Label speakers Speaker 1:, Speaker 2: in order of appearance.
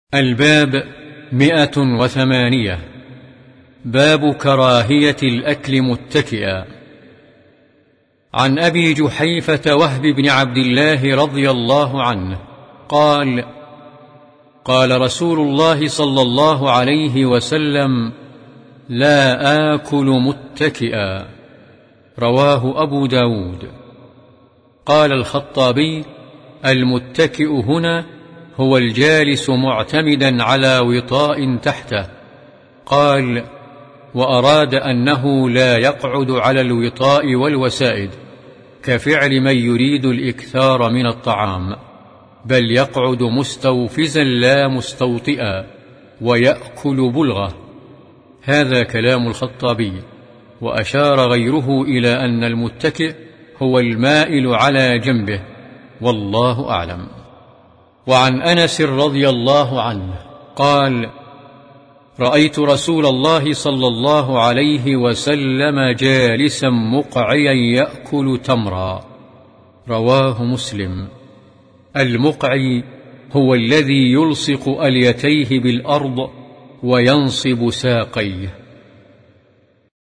Speaker 1: الباب 108. باب كراهية الأكل متكئا. عن أبي جحيفة وهب بن عبد الله رضي الله عنه قال: قال رسول الله صلى الله عليه وسلم: لا آكل متكئا. رواه أبو داود. قال الخطابي: المتكئ هنا هو الجالس معتمدا على وطاء تحته. قال: وأراد أنه لا يقعد على الوطاء والوسائد كفعل من يريد الإكثار من الطعام، بل يقعد مستوفزا لا مستوطئا ويأكل بلغة. هذا كلام الخطابي. وأشار غيره إلى أن المتكئ هو المائل على جنبه، والله أعلم. وعن أنس رضي الله عنه قال: رأيت رسول الله صلى الله عليه وسلم جالسا مقعيا يأكل تمرا. رواه مسلم. المقعي هو الذي يلصق أليتيه بالأرض وينصب ساقيه.